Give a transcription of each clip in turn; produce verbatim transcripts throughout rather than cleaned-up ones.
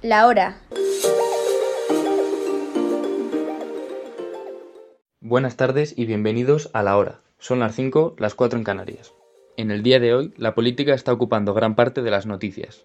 La hora. Buenas tardes y bienvenidos a La Hora. Son las cinco, las cuatro en Canarias. En el día de hoy, la política está ocupando gran parte de las noticias.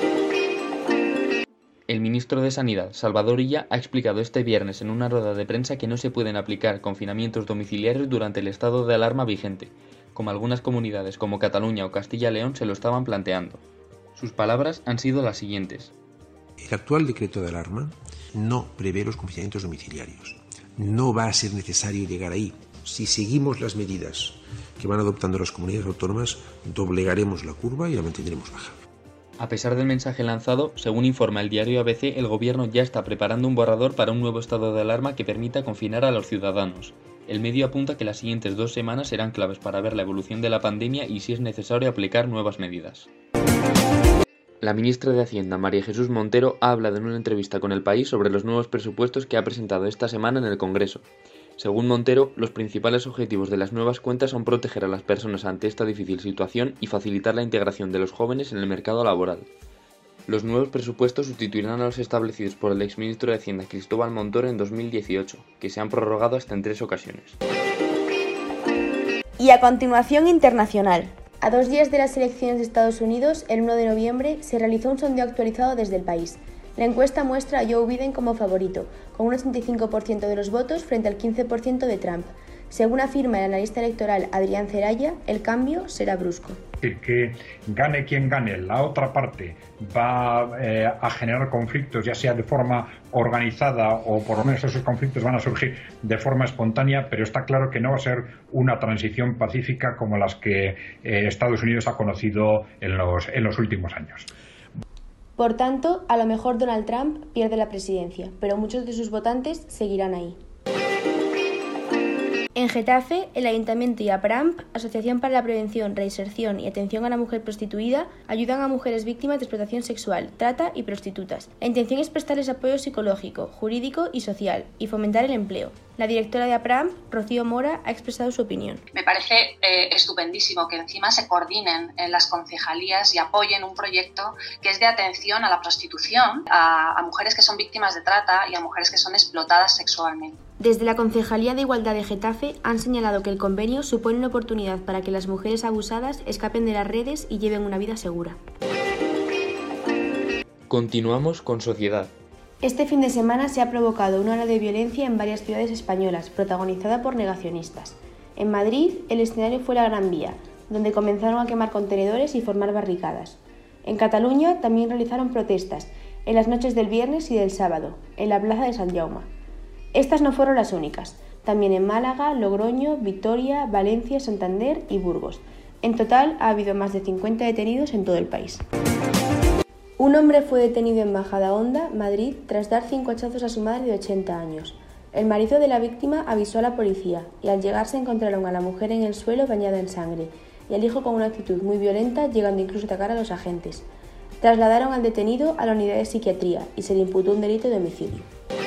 El ministro de Sanidad, Salvador Illa, ha explicado este viernes en una rueda de prensa que no se pueden aplicar confinamientos domiciliarios durante el estado de alarma vigente, como algunas comunidades como Cataluña o Castilla-León se lo estaban planteando. Sus palabras han sido las siguientes. El actual decreto de alarma no prevé los confinamientos domiciliarios. No va a ser necesario llegar ahí. Si seguimos las medidas que van adoptando las comunidades autónomas, doblegaremos la curva y la mantendremos baja. A pesar del mensaje lanzado, según informa el diario A B C, el gobierno ya está preparando un borrador para un nuevo estado de alarma que permita confinar a los ciudadanos. El medio apunta que las siguientes dos semanas serán claves para ver la evolución de la pandemia y si es necesario aplicar nuevas medidas. La ministra de Hacienda, María Jesús Montero, ha hablado en una entrevista con El País sobre los nuevos presupuestos que ha presentado esta semana en el Congreso. Según Montero, los principales objetivos de las nuevas cuentas son proteger a las personas ante esta difícil situación y facilitar la integración de los jóvenes en el mercado laboral. Los nuevos presupuestos sustituirán a los establecidos por el exministro de Hacienda Cristóbal Montoro en dos mil dieciocho, que se han prorrogado hasta en tres ocasiones. Y a continuación, internacional. A dos días de las elecciones de Estados Unidos, el uno de noviembre, se realizó un sondeo actualizado desde el país. La encuesta muestra a Joe Biden como favorito, con un ochenta y cinco por ciento de los votos frente al quince por ciento de Trump. Según afirma el analista electoral Adrián Ceraya, el cambio será brusco. Que gane quien gane, la otra parte va eh, a generar conflictos, ya sea de forma organizada o por lo menos esos conflictos van a surgir de forma espontánea, pero está claro que no va a ser una transición pacífica como las que eh, Estados Unidos ha conocido en los, en los últimos años. Por tanto, a lo mejor Donald Trump pierde la presidencia, pero muchos de sus votantes seguirán ahí. En Getafe, el Ayuntamiento y APRAMP, Asociación para la Prevención, Reinserción y Atención a la Mujer Prostituida, ayudan a mujeres víctimas de explotación sexual, trata y prostitutas. La intención es prestarles apoyo psicológico, jurídico y social, y fomentar el empleo. La directora de APRAMP, Rocío Mora, ha expresado su opinión. Me parece eh, estupendísimo que encima se coordinen en las concejalías y apoyen un proyecto que es de atención a la prostitución, a, a mujeres que son víctimas de trata y a mujeres que son explotadas sexualmente. Desde la Concejalía de Igualdad de Getafe han señalado que el convenio supone una oportunidad para que las mujeres abusadas escapen de las redes y lleven una vida segura. Continuamos con Sociedad. Este fin de semana se ha provocado una ola de violencia en varias ciudades españolas, protagonizada por negacionistas. En Madrid, el escenario fue la Gran Vía, donde comenzaron a quemar contenedores y formar barricadas. En Cataluña también realizaron protestas, en las noches del viernes y del sábado, en la plaza de Sant Jaume. Estas no fueron las únicas, también en Málaga, Logroño, Vitoria, Valencia, Santander y Burgos. En total ha habido más de cincuenta detenidos en todo el país. Un hombre fue detenido en Majadahonda, Madrid, tras dar cinco hachazos a su madre de ochenta años. El marido de la víctima avisó a la policía y al llegar se encontraron a la mujer en el suelo bañada en sangre y al hijo con una actitud muy violenta, llegando incluso a atacar a los agentes. Trasladaron al detenido a la unidad de psiquiatría y se le imputó un delito de homicidio.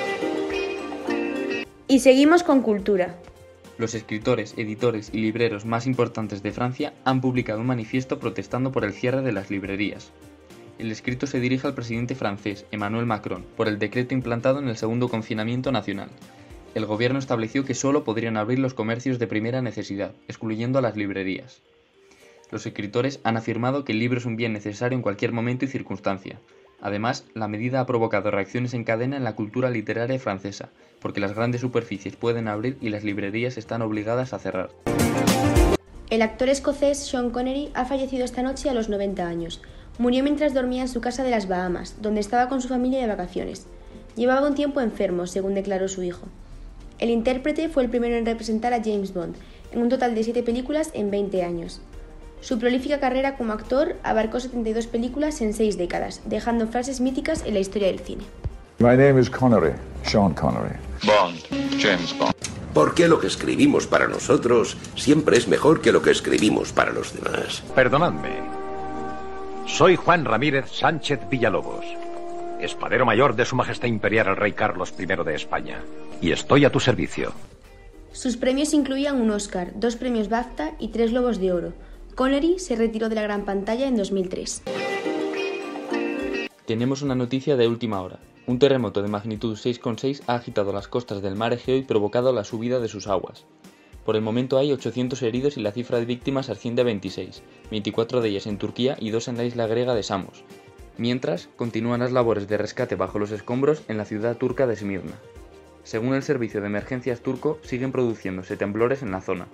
Y seguimos con cultura. Los escritores, editores y libreros más importantes de Francia han publicado un manifiesto protestando por el cierre de las librerías. El escrito se dirige al presidente francés, Emmanuel Macron, por el decreto implantado en el segundo confinamiento nacional. El gobierno estableció que solo podrían abrir los comercios de primera necesidad, excluyendo a las librerías. Los escritores han afirmado que el libro es un bien necesario en cualquier momento y circunstancia. Además, la medida ha provocado reacciones en cadena en la cultura literaria francesa, porque las grandes superficies pueden abrir y las librerías están obligadas a cerrar. El actor escocés Sean Connery ha fallecido esta noche a los noventa años. Murió mientras dormía en su casa de las Bahamas, donde estaba con su familia de vacaciones. Llevaba un tiempo enfermo, según declaró su hijo. El intérprete fue el primero en representar a James Bond, en un total de siete películas en veinte años. Su prolífica carrera como actor abarcó setenta y dos películas en seis décadas, dejando frases míticas en la historia del cine. My name is Connery, Sean Connery. Bond, James Bond. Porque lo que escribimos para nosotros siempre es mejor que lo que escribimos para los demás. Perdonadme. Soy Juan Ramírez Sánchez Villalobos, espadero mayor de Su Majestad Imperial el Rey Carlos primero de España, y estoy a tu servicio. Sus premios incluían un Oscar, dos premios BAFTA y tres Globos de Oro. Connery se retiró de la gran pantalla en dos mil tres. Tenemos una noticia de última hora. Un terremoto de magnitud seis coma seis ha agitado las costas del mar Egeo y provocado la subida de sus aguas. Por el momento hay ochocientos heridos y la cifra de víctimas asciende a veintiséis, veinticuatro de ellas en Turquía y dos en la isla griega de Samos. Mientras, continúan las labores de rescate bajo los escombros en la ciudad turca de Esmirna. Según el servicio de emergencias turco, siguen produciéndose temblores en la zona.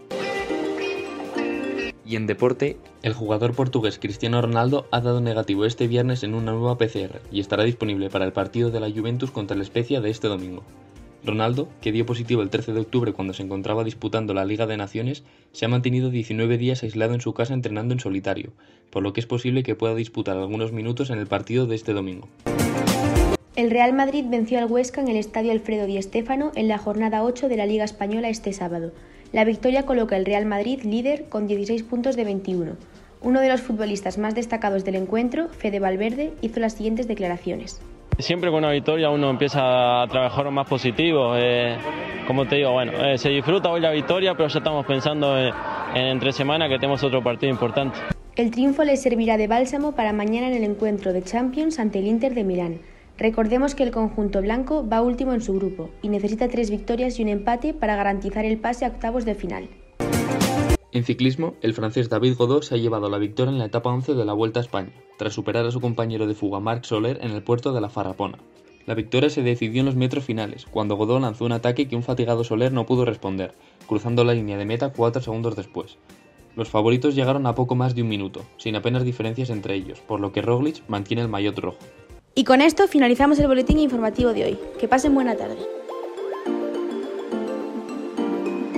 Y en deporte, el jugador portugués Cristiano Ronaldo ha dado negativo este viernes en una nueva P C R y estará disponible para el partido de la Juventus contra el Spezia de este domingo. Ronaldo, que dio positivo el trece de octubre cuando se encontraba disputando la Liga de Naciones, se ha mantenido diecinueve días aislado en su casa entrenando en solitario, por lo que es posible que pueda disputar algunos minutos en el partido de este domingo. El Real Madrid venció al Huesca en el estadio Alfredo Di Stéfano en la jornada ocho de la Liga Española este sábado. La victoria coloca al Real Madrid líder con dieciséis puntos de veintiuno. Uno de los futbolistas más destacados del encuentro, Fede Valverde, hizo las siguientes declaraciones. Siempre con una victoria uno empieza a trabajar más positivo. Eh, como te digo, bueno, eh, se disfruta hoy la victoria, pero ya estamos pensando en, en entre semana que tenemos otro partido importante. El triunfo les servirá de bálsamo para mañana en el encuentro de Champions ante el Inter de Milán. Recordemos que el conjunto blanco va último en su grupo y necesita tres victorias y un empate para garantizar el pase a octavos de final. En ciclismo, el francés David Godot se ha llevado la victoria en la etapa once de la Vuelta a España, tras superar a su compañero de fuga Marc Soler en el puerto de la Farrapona. La victoria se decidió en los metros finales, cuando Godot lanzó un ataque que un fatigado Soler no pudo responder, cruzando la línea de meta cuatro segundos después. Los favoritos llegaron a poco más de un minuto, sin apenas diferencias entre ellos, por lo que Roglic mantiene el maillot rojo. Y con esto finalizamos el boletín informativo de hoy. Que pasen buena tarde.